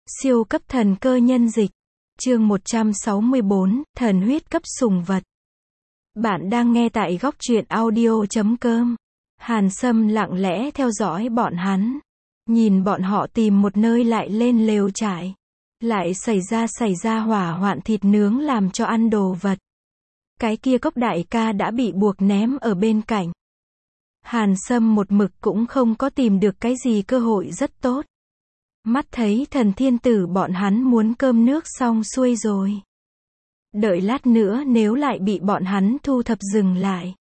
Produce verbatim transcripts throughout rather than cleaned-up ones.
Siêu cấp thần cơ nhân dịch. Chương một trăm sáu mươi bốn, thần huyết cấp sủng vật. Bạn đang nghe tại góc truyện audio chấm com. Hàn Sâm lặng lẽ theo dõi bọn hắn. Nhìn bọn họ tìm một nơi lại lên lều trại. Lại xảy ra xảy ra hỏa hoạn thịt nướng làm cho ăn đồ vật. Cái kia cốc đại ca đã bị buộc ném ở bên cạnh. Hàn Sâm một mực cũng không có tìm được cái gì cơ hội rất tốt. Mắt thấy thần thiên tử bọn hắn muốn cơm nước xong xuôi rồi. Đợi lát nữa nếu lại bị bọn hắn thu thập dừng lại.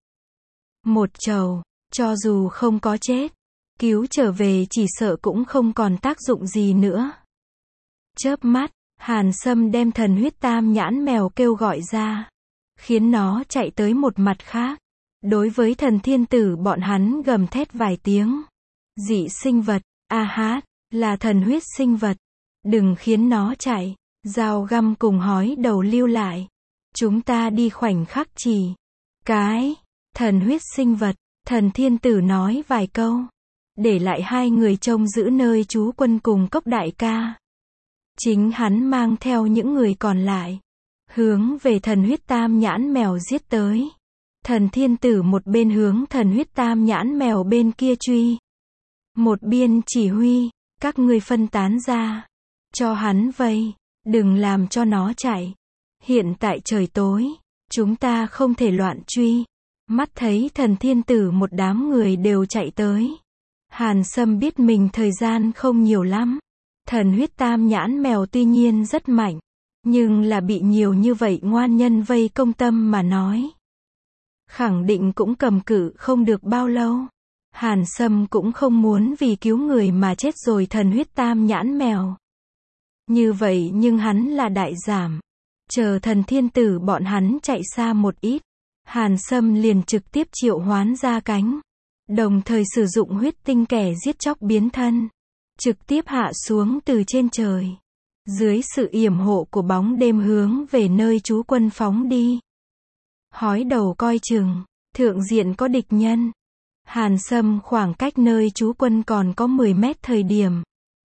Một trầu, cho dù không có chết, cứu trở về chỉ sợ cũng không còn tác dụng gì nữa. Chớp mắt, Hàn Sâm đem thần huyết tam nhãn mèo kêu gọi ra. Khiến nó chạy tới một mặt khác. Đối với thần thiên tử bọn hắn gầm thét vài tiếng. Dị sinh vật, a hát. Là thần huyết sinh vật. Đừng khiến nó chạy. Dao găm cùng hói đầu lưu lại. Chúng ta đi khoảnh khắc chỉ. Cái. Thần huyết sinh vật. Thần thiên tử nói vài câu. Để lại hai người trông giữ nơi trú quân cùng cốc đại ca. Chính hắn mang theo những người còn lại. Hướng về thần huyết tam nhãn mèo giết tới. Thần thiên tử một bên hướng thần huyết tam nhãn mèo bên kia truy. Một biên chỉ huy. Các ngươi phân tán ra. Cho hắn vây. Đừng làm cho nó chạy. Hiện tại trời tối. Chúng ta không thể loạn truy. Mắt thấy thần thiên tử một đám người đều chạy tới. Hàn Sâm biết mình thời gian không nhiều lắm. Thần huyết tam nhãn mèo tuy nhiên rất mạnh. Nhưng là bị nhiều như vậy ngoan nhân vây công tâm mà nói. Khẳng định cũng cầm cự không được bao lâu. Hàn Sâm cũng không muốn vì cứu người mà chết rồi thần huyết tam nhãn mèo. Như vậy nhưng hắn là đại giảm. Chờ thần thiên tử bọn hắn chạy xa một ít. Hàn Sâm liền trực tiếp triệu hoán ra cánh. Đồng thời sử dụng huyết tinh kẻ giết chóc biến thân. Trực tiếp hạ xuống từ trên trời. Dưới sự yểm hộ của bóng đêm hướng về nơi trú quân phóng đi. Hói đầu coi chừng. Thượng diện có địch nhân. Hàn Sâm khoảng cách nơi trú quân còn có mười mét thời điểm.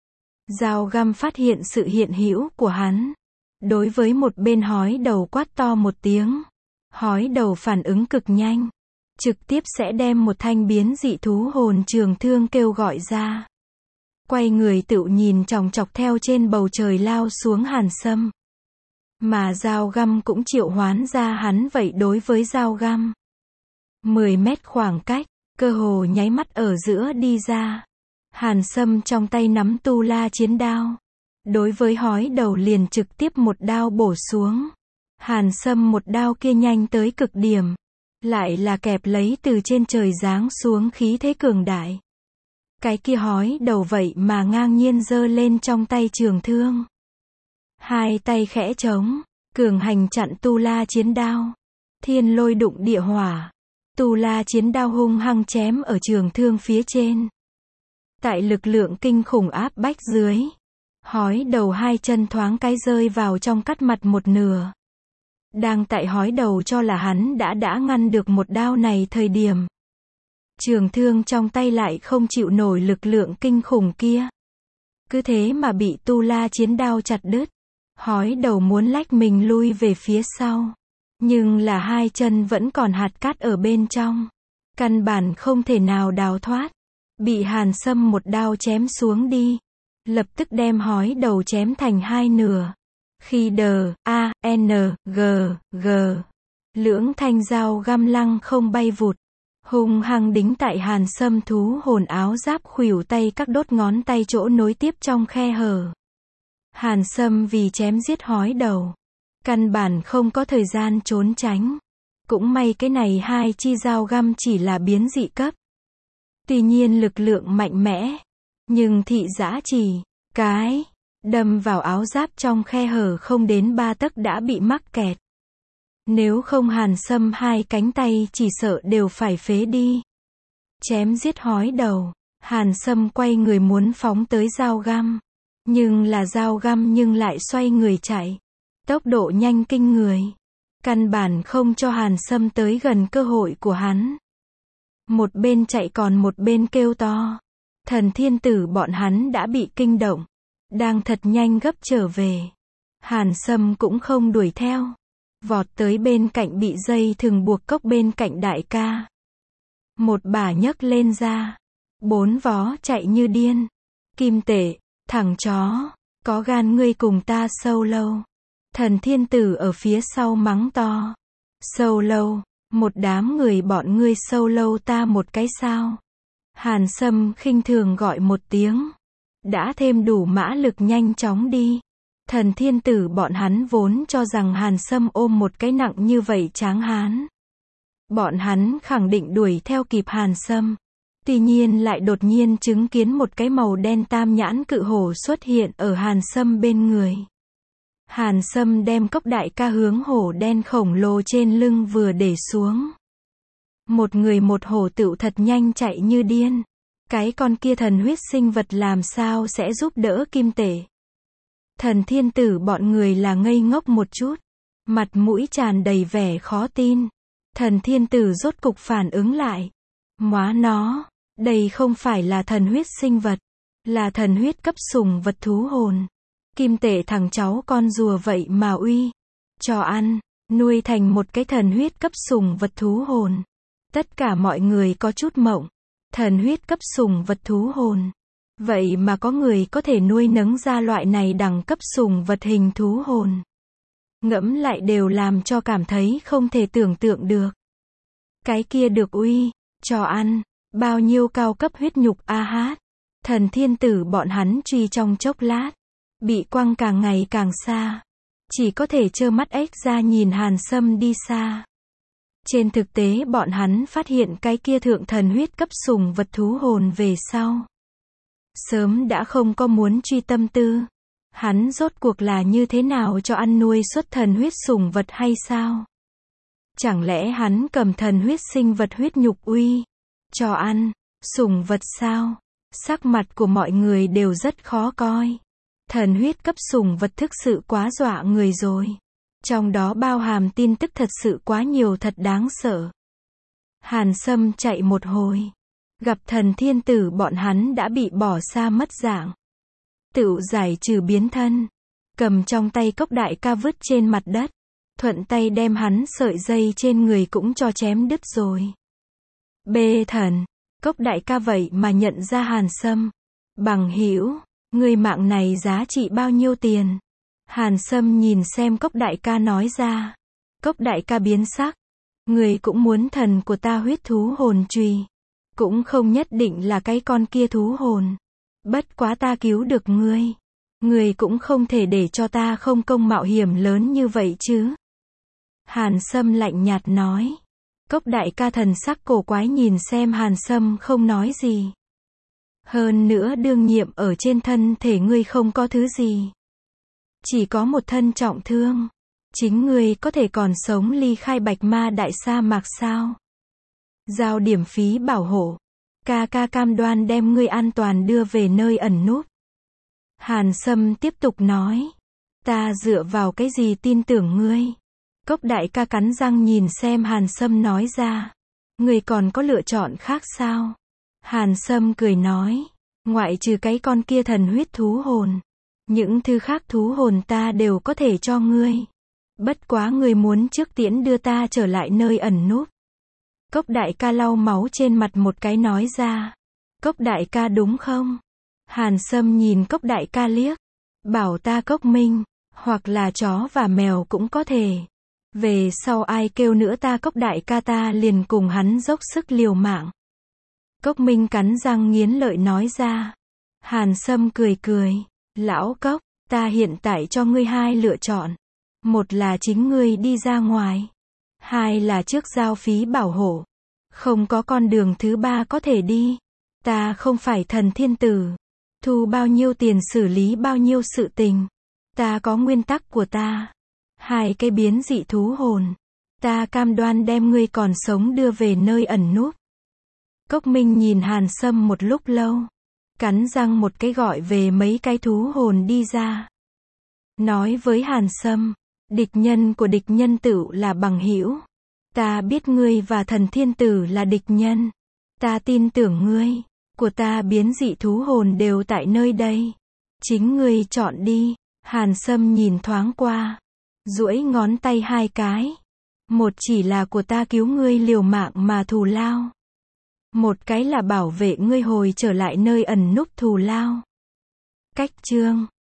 Dao găm phát hiện sự hiện hữu của hắn. Đối với một bên hói đầu quát to một tiếng. Hói đầu phản ứng cực nhanh. Trực tiếp sẽ đem một thanh biến dị thú hồn trường thương kêu gọi ra. Quay người tự nhìn chòng chọc theo trên bầu trời lao xuống Hàn Sâm. Mà dao găm cũng triệu hoán ra hắn vậy đối với dao găm. mười mét khoảng cách. Cơ hồ nháy mắt ở giữa đi ra. Hàn Sâm trong tay nắm tu la chiến đao. Đối với hói đầu liền trực tiếp một đao bổ xuống. Hàn Sâm một đao kia nhanh tới cực điểm. Lại là kẹp lấy từ trên trời giáng xuống khí thế cường đại. Cái kia hói đầu vậy mà ngang nhiên giơ lên trong tay trường thương. Hai tay khẽ trống. Cường hành chặn tu la chiến đao. Thiên lôi đụng địa hỏa. Tu la chiến đao hung hăng chém ở trường thương phía trên. Tại lực lượng kinh khủng áp bách dưới. Hói đầu hai chân thoáng cái rơi vào trong cắt mặt một nửa. Đang tại hói đầu cho là hắn đã đã ngăn được một đao này thời điểm. Trường thương trong tay lại không chịu nổi lực lượng kinh khủng kia. Cứ thế mà bị tu la chiến đao chặt đứt. Hói đầu muốn lách mình lui về phía sau. Nhưng là hai chân vẫn còn hạt cát ở bên trong. Căn bản không thể nào đào thoát. Bị Hàn Sâm một đao chém xuống đi. Lập tức đem hói đầu chém thành hai nửa. Khi đờ, A, N, G, G. Lưỡng thanh dao găm lăng không bay vụt. Hung hăng đính tại Hàn Sâm thú hồn áo giáp khuỷu tay các đốt ngón tay chỗ nối tiếp trong khe hở. Hàn Sâm vì chém giết hói đầu. Căn bản không có thời gian trốn tránh. Cũng may cái này hai chi dao găm chỉ là biến dị cấp. Tuy nhiên lực lượng mạnh mẽ. Nhưng thị giã chỉ. Cái. Đâm vào áo giáp trong khe hở không đến ba tấc đã bị mắc kẹt. Nếu không Hàn Sâm hai cánh tay chỉ sợ đều phải phế đi. Chém giết hói đầu. Hàn Sâm quay người muốn phóng tới dao găm. Nhưng là dao găm nhưng lại xoay người chạy. Tốc độ nhanh kinh người. Căn bản không cho Hàn Sâm tới gần cơ hội của hắn. Một bên chạy còn một bên kêu to. Thần thiên tử bọn hắn đã bị kinh động. đang thật nhanh gấp trở về. Hàn Sâm cũng không đuổi theo, vọt tới bên cạnh bị dây thừng buộc cốc bên cạnh đại ca. Một bà nhấc lên ra, bốn vó chạy như điên. Kim Tể, thằng chó, có gan ngươi cùng ta sâu lâu. Thần Thiên Tử ở phía sau mắng to. Sâu lâu, một đám người bọn ngươi sâu lâu ta một cái sao. Hàn Sâm khinh thường gọi một tiếng. Đã thêm đủ mã lực nhanh chóng đi. Thần Thiên Tử bọn hắn vốn cho rằng Hàn Sâm ôm một cái nặng như vậy tráng hán. Bọn hắn khẳng định đuổi theo kịp Hàn Sâm. Tuy nhiên lại đột nhiên chứng kiến một cái màu đen tam nhãn cự hổ xuất hiện ở Hàn Sâm bên người. Hàn Sâm đem cốc đại ca hướng hổ đen khổng lồ trên lưng vừa để xuống. Một người một hổ tựu thật nhanh chạy như điên. Cái con kia thần huyết sinh vật làm sao sẽ giúp đỡ Kim Tể. Thần Thiên Tử bọn người là ngây ngốc một chút. Mặt mũi tràn đầy vẻ khó tin. Thần Thiên Tử rốt cục phản ứng lại. Móa nó, đây không phải là thần huyết sinh vật. Là thần huyết cấp sủng vật thú hồn. Kim Tể thằng cháu con rùa vậy mà uy. Cho ăn, nuôi thành một cái thần huyết cấp sủng vật thú hồn. Tất cả mọi người có chút mộng. Thần huyết cấp sủng vật thú hồn. Vậy mà có người có thể nuôi nấng ra loại này đẳng cấp sủng vật hình thú hồn. Ngẫm lại đều làm cho cảm thấy không thể tưởng tượng được. Cái kia được uy, cho ăn, bao nhiêu cao cấp huyết nhục a hát. Thần Thiên Tử bọn hắn truy trong chốc lát. Bị quăng càng ngày càng xa. Chỉ có thể trơ mắt ếch ra nhìn Hàn Sâm đi xa. Trên thực tế bọn hắn phát hiện cái kia thượng thần huyết cấp sủng vật thú hồn về sau. Sớm đã không có muốn truy tâm tư. Hắn rốt cuộc là như thế nào cho ăn nuôi xuất thần huyết sủng vật hay sao? Chẳng lẽ hắn cầm thần huyết sinh vật huyết nhục uy, cho ăn, sủng vật sao? Sắc mặt của mọi người đều rất khó coi. Thần huyết cấp sủng vật thực sự quá dọa người rồi. Trong đó bao hàm tin tức thật sự quá nhiều thật đáng sợ. Hàn Sâm chạy một hồi. Gặp Thần Thiên Tử bọn hắn đã bị bỏ xa mất dạng. Tựu giải trừ biến thân. Cầm trong tay cốc đại ca vứt trên mặt đất. Thuận tay đem hắn sợi dây trên người cũng cho chém đứt rồi. Bê thần. Cốc đại ca vậy mà nhận ra Hàn Sâm. Bằng hữu, người mạng này giá trị bao nhiêu tiền? Hàn Sâm nhìn xem cốc đại ca nói ra. Cốc đại ca biến sắc. Người cũng muốn thần của ta huyết thú hồn chùy. Cũng không nhất định là cái con kia thú hồn. Bất quá ta cứu được ngươi. Ngươi cũng không thể để cho ta không công mạo hiểm lớn như vậy chứ. Hàn Sâm lạnh nhạt nói. Cốc đại ca thần sắc cổ quái nhìn xem Hàn Sâm không nói gì. Hơn nữa đương nhiệm ở trên thân thể ngươi không có thứ gì. Chỉ có một thân trọng thương. Chính ngươi có thể còn sống ly khai bạch ma đại sa mạc sao? Giao điểm phí bảo hộ. Ca ca cam đoan đem ngươi an toàn đưa về nơi ẩn núp. Hàn Sâm tiếp tục nói. Ta dựa vào cái gì tin tưởng ngươi? Cốc đại ca cắn răng nhìn xem Hàn Sâm nói ra. Ngươi còn có lựa chọn khác sao? Hàn Sâm cười nói. Ngoại trừ cái con kia thần huyết thú hồn. Những thứ khác thú hồn ta đều có thể cho ngươi. Bất quá ngươi muốn trước tiễn đưa ta trở lại nơi ẩn núp. Cốc đại ca lau máu trên mặt một cái nói ra. Cốc đại ca đúng không? Hàn Sâm nhìn cốc đại ca liếc. Bảo ta Cốc Minh. Hoặc là chó và mèo cũng có thể. Về sau ai kêu nữa ta cốc đại ca ta liền cùng hắn dốc sức liều mạng. Cốc Minh cắn răng nghiến lợi nói ra. Hàn Sâm cười cười. Lão Cốc, ta hiện tại cho ngươi hai lựa chọn. Một là chính ngươi đi ra ngoài. Hai là trước giao phí bảo hộ. Không có con đường thứ ba có thể đi. Ta không phải Thần Thiên Tử. Thu bao nhiêu tiền xử lý bao nhiêu sự tình. Ta có nguyên tắc của ta. Hai cái biến dị thú hồn. Ta cam đoan đem ngươi còn sống đưa về nơi ẩn núp. Cốc Minh nhìn Hàn Sâm một lúc lâu. Cắn răng một cái gọi về mấy cái thú hồn đi ra. Nói với Hàn Sâm. Địch nhân của địch nhân tựu là bằng hữu. Ta biết ngươi và Thần Thiên Tử là địch nhân. Ta tin tưởng ngươi. Của ta biến dị thú hồn đều tại nơi đây. Chính ngươi chọn đi. Hàn Sâm nhìn thoáng qua. Duỗi ngón tay hai cái. Một chỉ là của ta cứu ngươi liều mạng mà thù lao. Một cái là bảo vệ ngươi hồi trở lại nơi ẩn núp thù lao. Cách chương